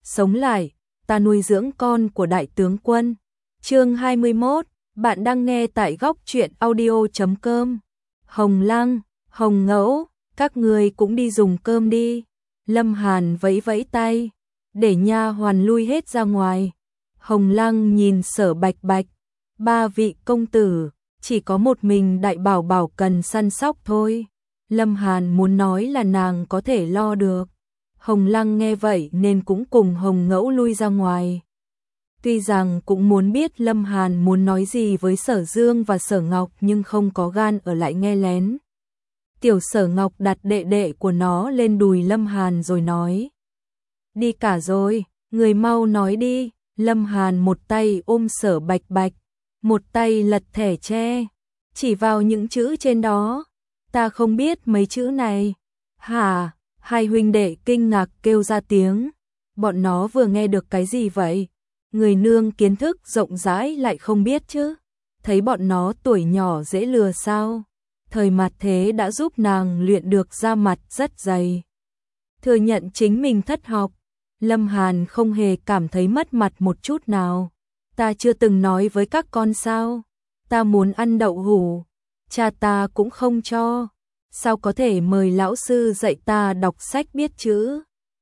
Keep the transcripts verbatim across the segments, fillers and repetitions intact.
sống lại, ta nuôi dưỡng con của đại tướng quân. Chương hai mươi mốt, bạn đang nghe tại góc truyện audio chấm com. Hồng Lăng, Hồng Ngẫu, các người cũng đi dùng cơm đi. Lâm Hàn vẫy vẫy tay, để nha hoàn lui hết ra ngoài. Hồng Lăng nhìn Sở Bạch Bạch, ba vị công tử, chỉ có một mình Đại Bảo Bảo cần săn sóc thôi. Lâm Hàn muốn nói là nàng có thể lo được. Hồng Lăng nghe vậy nên cũng cùng Hồng Ngẫu lui ra ngoài. Tuy rằng cũng muốn biết Lâm Hàn muốn nói gì với Sở Dương và Sở Ngọc nhưng không có gan ở lại nghe lén. Tiểu Sở Ngọc đặt đệ đệ của nó lên đùi Lâm Hàn rồi nói. Đi cả rồi, người mau nói đi. Lâm Hàn một tay ôm Sở Bạch Bạch, một tay lật thẻ tre, chỉ vào những chữ trên đó. Ta không biết mấy chữ này. Hả? Hai huynh đệ kinh ngạc kêu ra tiếng. Bọn nó vừa nghe được cái gì vậy? Người nương kiến thức rộng rãi lại không biết chứ. Thấy bọn nó tuổi nhỏ dễ lừa sao? Thời mặt thế đã giúp nàng luyện được da mặt rất dày. Thừa nhận chính mình thất học. Lâm Hàn không hề cảm thấy mất mặt một chút nào. Ta chưa từng nói với các con sao? Ta muốn ăn đậu hũ, cha ta cũng không cho. Sao có thể mời lão sư dạy ta đọc sách biết chữ?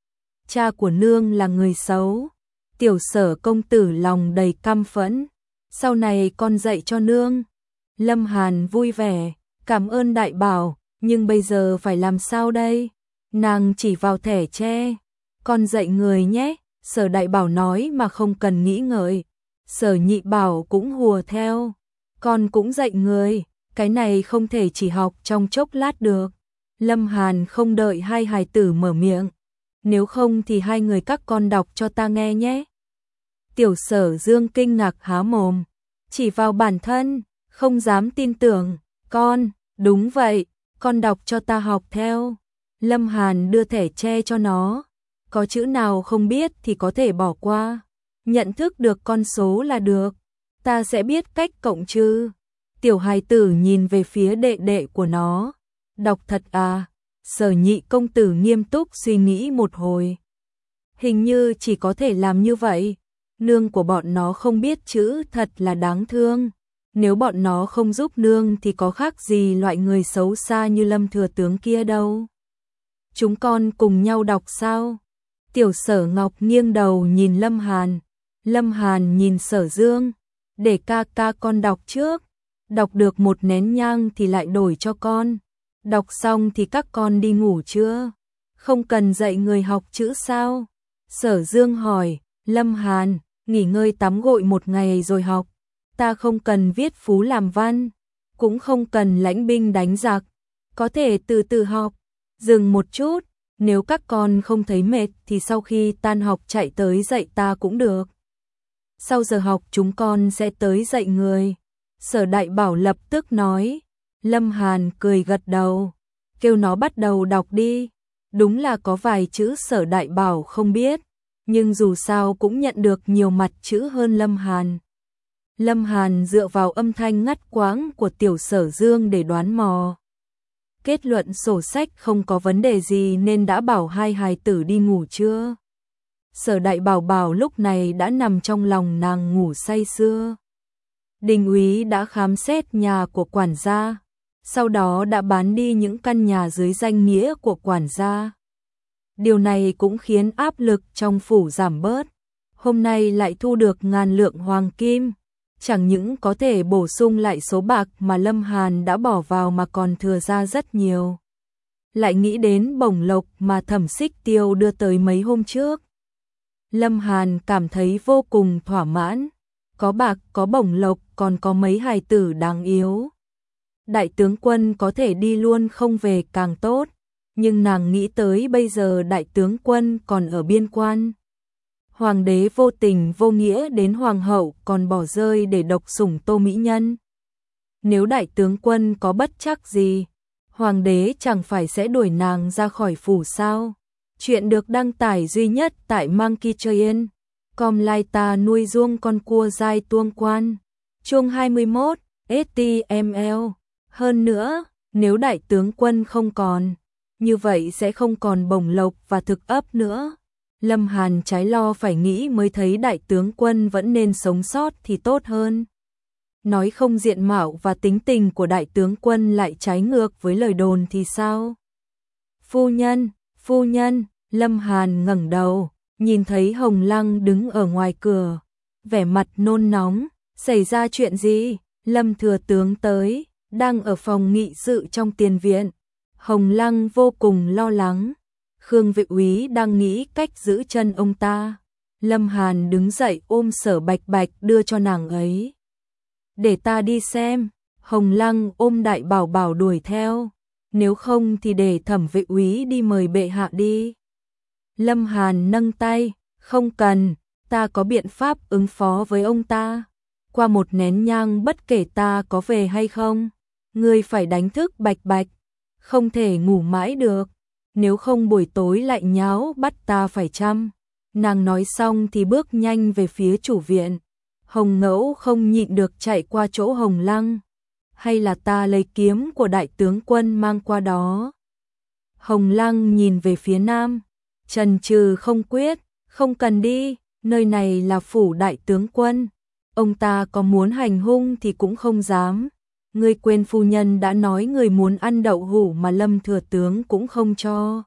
Cha của nương là người xấu. Tiểu Sở công tử lòng đầy căm phẫn. Sau này con dạy cho nương. Lâm Hàn vui vẻ, cảm ơn Đại Bảo, nhưng bây giờ phải làm sao đây? Nàng chỉ vào thẻ tre. Con dạy người nhé. Sở Đại Bảo nói mà không cần nghĩ ngợi. Sở Nhị Bảo cũng hùa theo. Con cũng dạy người. Cái này không thể chỉ học trong chốc lát được. Lâm Hàn không đợi hai hài tử mở miệng. Nếu không thì hai người các con đọc cho ta nghe nhé. Tiểu Sở Dương kinh ngạc há mồm, chỉ vào bản thân, không dám tin tưởng. Con, đúng vậy, con đọc cho ta học theo. Lâm Hàn đưa thẻ tre cho nó. Có chữ nào không biết thì có thể bỏ qua. Nhận thức được con số là được. Ta sẽ biết cách cộng trừ. Tiểu hài tử nhìn về phía đệ đệ của nó. Đọc thật à? Sở Nhị công tử nghiêm túc suy nghĩ một hồi. Hình như chỉ có thể làm như vậy. Nương của bọn nó không biết chữ thật là đáng thương. Nếu bọn nó không giúp nương thì có khác gì loại người xấu xa như Lâm thừa tướng kia đâu. Chúng con cùng nhau đọc sao? Tiểu Sở Ngọc nghiêng đầu nhìn Lâm Hàn. Lâm Hàn nhìn Sở Dương. Để ca ca con đọc trước. Đọc được một nén nhang thì lại đổi cho con. Đọc xong thì các con đi ngủ chưa? Không cần dạy người học chữ sao? Sở Dương hỏi. Lâm Hàn, nghỉ ngơi tắm gội một ngày rồi học. Ta không cần viết phú làm văn, cũng không cần lãnh binh đánh giặc. Có thể từ từ học. Dừng một chút, nếu các con không thấy mệt thì sau khi tan học chạy tới dạy ta cũng được. Sau giờ học chúng con sẽ tới dạy người. Sở Đại Bảo lập tức nói. Lâm Hàn cười gật đầu, kêu nó bắt đầu đọc đi. Đúng là có vài chữ Sở Đại Bảo không biết, nhưng dù sao cũng nhận được nhiều mặt chữ hơn Lâm Hàn. Lâm Hàn dựa vào âm thanh ngắt quãng của Tiểu Sở Dương để đoán mò. Kết luận sổ sách không có vấn đề gì nên đã bảo hai hài tử đi ngủ chưa. Sở Đại Bảo bảo lúc này đã nằm trong lòng nàng ngủ say sưa. Đình úy đã khám xét nhà của quản gia, sau đó đã bán đi những căn nhà dưới danh nghĩa của quản gia. Điều này cũng khiến áp lực trong phủ giảm bớt. Hôm nay lại thu được ngàn lượng hoàng kim, chẳng những có thể bổ sung lại số bạc mà Lâm Hàn đã bỏ vào mà còn thừa ra rất nhiều. Lại nghĩ đến bổng lộc mà Thẩm Xích Tiêu đưa tới mấy hôm trước. Lâm Hàn cảm thấy vô cùng thỏa mãn. Có bạc, có bổng lộc, còn có mấy hài tử đáng yếu. Đại tướng quân có thể đi luôn không về càng tốt. Nhưng nàng nghĩ tới bây giờ đại tướng quân còn ở biên quan. Hoàng đế vô tình vô nghĩa đến hoàng hậu còn bỏ rơi để độc sủng Tô Mỹ Nhân. Nếu đại tướng quân có bất trắc gì, hoàng đế chẳng phải sẽ đuổi nàng ra khỏi phủ sao? Chuyện được đăng tải duy nhất tại Monkey Train. Com lai ta nuôi ruông con cua dai tuông quan. Chương hai mươi mốt, ét tê em lờ. Hơn nữa, nếu đại tướng quân không còn, như vậy sẽ không còn bổng lộc và thực ấp nữa. Lâm Hàn trái lo phải nghĩ mới thấy đại tướng quân vẫn nên sống sót thì tốt hơn. Nói không diện mạo và tính tình của đại tướng quân lại trái ngược với lời đồn thì sao? Phu nhân, phu nhân, Lâm Hàn ngẩng đầu, nhìn thấy Hồng Lăng đứng ở ngoài cửa, vẻ mặt nôn nóng, xảy ra chuyện gì? Lâm thừa tướng tới, đang ở phòng nghị sự trong tiền viện. Hồng Lăng vô cùng lo lắng, Khương Vệ Úy đang nghĩ cách giữ chân ông ta. Lâm Hàn đứng dậy ôm Sở Bạch Bạch đưa cho nàng ấy. Để ta đi xem. Hồng Lăng ôm Đại Bảo Bảo đuổi theo. Nếu không thì để Thẩm Vệ Úy đi mời bệ hạ đi. Lâm Hàn nâng tay, không cần, ta có biện pháp ứng phó với ông ta. Qua một nén nhang bất kể ta có về hay không, ngươi phải đánh thức Bạch Bạch, không thể ngủ mãi được, nếu không buổi tối lại nháo bắt ta phải chăm. Nàng nói xong thì bước nhanh về phía chủ viện. Hồng Ngẫu không nhịn được chạy qua chỗ Hồng Lăng. Hay là ta lấy kiếm của đại tướng quân mang qua đó? Hồng Lăng nhìn về phía nam, chần chừ không quyết, không cần đi, nơi này là phủ đại tướng quân. Ông ta có muốn hành hung thì cũng không dám. Ngươi quên phu nhân đã nói người muốn ăn đậu hũ mà Lâm thừa tướng cũng không cho.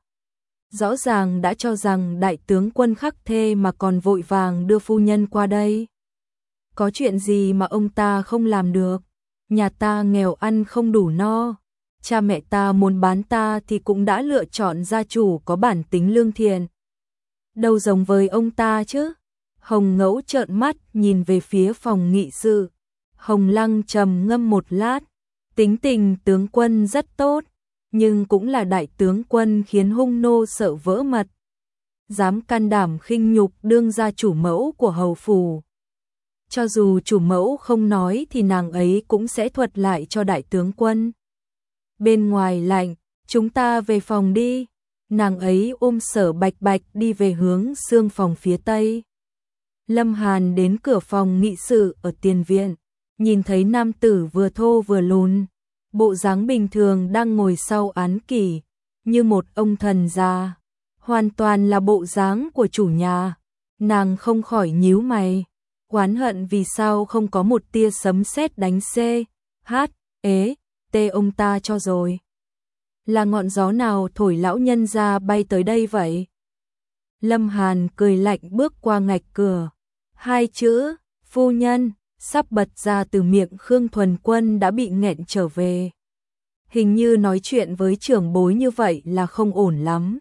Rõ ràng đã cho rằng đại tướng quân khắc thê mà còn vội vàng đưa phu nhân qua đây. Có chuyện gì mà ông ta không làm được? Nhà ta nghèo ăn không đủ no. Cha mẹ ta muốn bán ta thì cũng đã lựa chọn gia chủ có bản tính lương thiện. Đâu giống với ông ta chứ? Hồng Ngẫu trợn mắt nhìn về phía phòng nghị sự. Hồng Lăng trầm ngâm một lát. Tính tình tướng quân rất tốt, nhưng cũng là đại tướng quân khiến hung nô sợ vỡ mật. Dám can đảm khinh nhục đương gia chủ mẫu của hầu phủ. Cho dù chủ mẫu không nói thì nàng ấy cũng sẽ thuật lại cho đại tướng quân. Bên ngoài lạnh, chúng ta về phòng đi. Nàng ấy ôm Sở Bạch Bạch đi về hướng xương phòng phía tây. Lâm Hàn đến cửa phòng nghị sự ở tiền viện, nhìn thấy nam tử vừa thô vừa lùn, bộ dáng bình thường đang ngồi sau án kỷ, như một ông thần già, hoàn toàn là bộ dáng của chủ nhà. Nàng không khỏi nhíu mày, oán hận vì sao không có một tia sấm sét đánh C, H, ế, T ông ta cho rồi. Là ngọn gió nào thổi lão nhân ra bay tới đây vậy? Lâm Hàn cười lạnh bước qua ngạch cửa. Hai chữ, phu nhân, sắp bật ra từ miệng Khương Thuần Quân đã bị nghẹn trở về. Hình như nói chuyện với trưởng bối như vậy là không ổn lắm.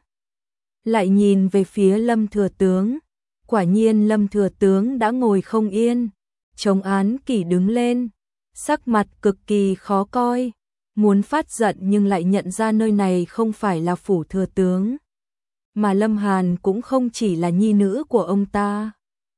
Lại nhìn về phía Lâm thừa tướng. Quả nhiên Lâm thừa tướng đã ngồi không yên. Chống án kỷ đứng lên, sắc mặt cực kỳ khó coi. Muốn phát giận nhưng lại nhận ra nơi này không phải là phủ thừa tướng. Mà Lâm Hàn cũng không chỉ là nhi nữ của ông ta.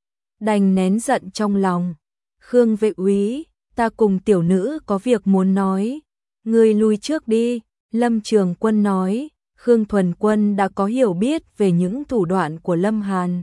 Đành nén giận trong lòng. Khương Vệ Úy, ta cùng tiểu nữ có việc muốn nói. Ngươi lui trước đi. Lâm Trường Quân nói. Khương Thuần Quân đã có hiểu biết về những thủ đoạn của Lâm Hàn.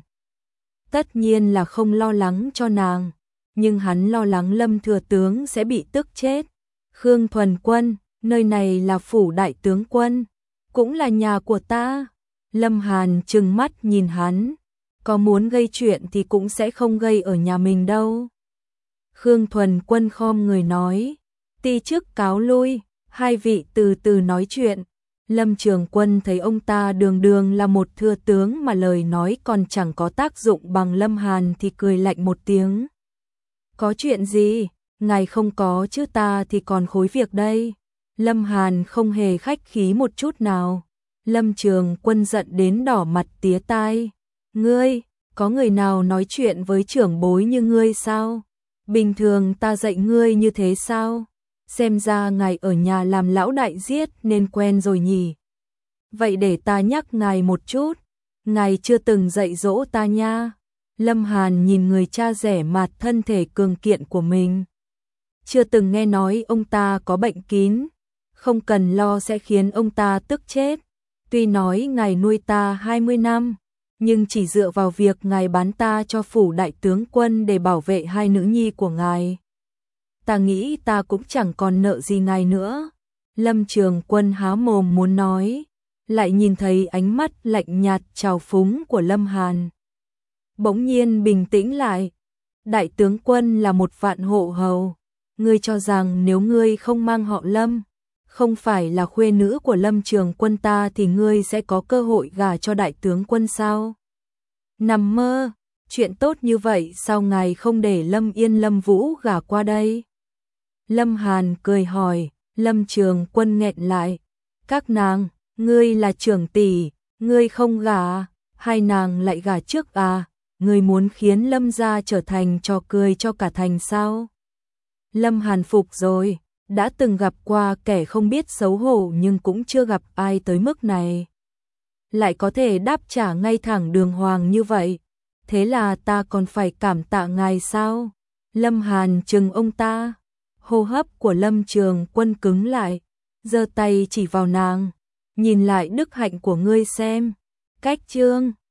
Tất nhiên là không lo lắng cho nàng, nhưng hắn lo lắng Lâm thừa tướng sẽ bị tức chết. Khương Thuần Quân, nơi này là phủ đại tướng quân, cũng là nhà của ta. Lâm Hàn trừng mắt nhìn hắn, có muốn gây chuyện thì cũng sẽ không gây ở nhà mình đâu. Khương Thuần Quân khom người nói, ti chức cáo lui, hai vị từ từ nói chuyện. Lâm Trường Quân thấy ông ta đường đường là một thừa tướng mà lời nói còn chẳng có tác dụng bằng Lâm Hàn thì cười lạnh một tiếng. Có chuyện gì? Ngài không có chứ ta thì còn khối việc đây. Lâm Hàn không hề khách khí một chút nào. Lâm Trường Quân giận đến đỏ mặt tía tai. Ngươi, có người nào nói chuyện với trưởng bối như ngươi sao? Bình thường ta dạy ngươi như thế sao? Xem ra ngài ở nhà làm lão đại giết nên quen rồi nhỉ. Vậy để ta nhắc ngài một chút. Ngài chưa từng dạy dỗ ta nha. Lâm Hàn nhìn người cha rẻ mạt thân thể cường kiện của mình. Chưa từng nghe nói ông ta có bệnh kín. Không cần lo sẽ khiến ông ta tức chết. Tuy nói ngài nuôi ta hai mươi năm, nhưng chỉ dựa vào việc ngài bán ta cho phủ đại tướng quân để bảo vệ hai nữ nhi của ngài. Ta nghĩ ta cũng chẳng còn nợ gì ngài nữa. Lâm Trường Quân há mồm muốn nói, lại nhìn thấy ánh mắt lạnh nhạt trào phúng của Lâm Hàn. Bỗng nhiên bình tĩnh lại. Đại tướng quân là một vạn hộ hầu. Ngươi cho rằng nếu ngươi không mang họ Lâm, không phải là khuê nữ của Lâm Trường Quân ta thì ngươi sẽ có cơ hội gả cho đại tướng quân sao? Nằm mơ, chuyện tốt như vậy sao ngài không để Lâm Yên Lâm Vũ gả qua đây? Lâm Hàn cười hỏi. Lâm Trường Quân nghẹn lại. Các nàng, ngươi là trưởng tỷ, ngươi không gả, hai nàng lại gả trước à? Ngươi muốn khiến Lâm gia trở thành trò cười cho cả thành sao? Lâm Hàn phục rồi, đã từng gặp qua kẻ không biết xấu hổ nhưng cũng chưa gặp ai tới mức này. Lại có thể đáp trả ngay thẳng đường hoàng như vậy, thế là ta còn phải cảm tạ ngài sao? Lâm Hàn trừng ông ta. Hô hấp của Lâm Trường Quân cứng lại, giơ tay chỉ vào nàng, nhìn lại đức hạnh của ngươi xem. Cách chương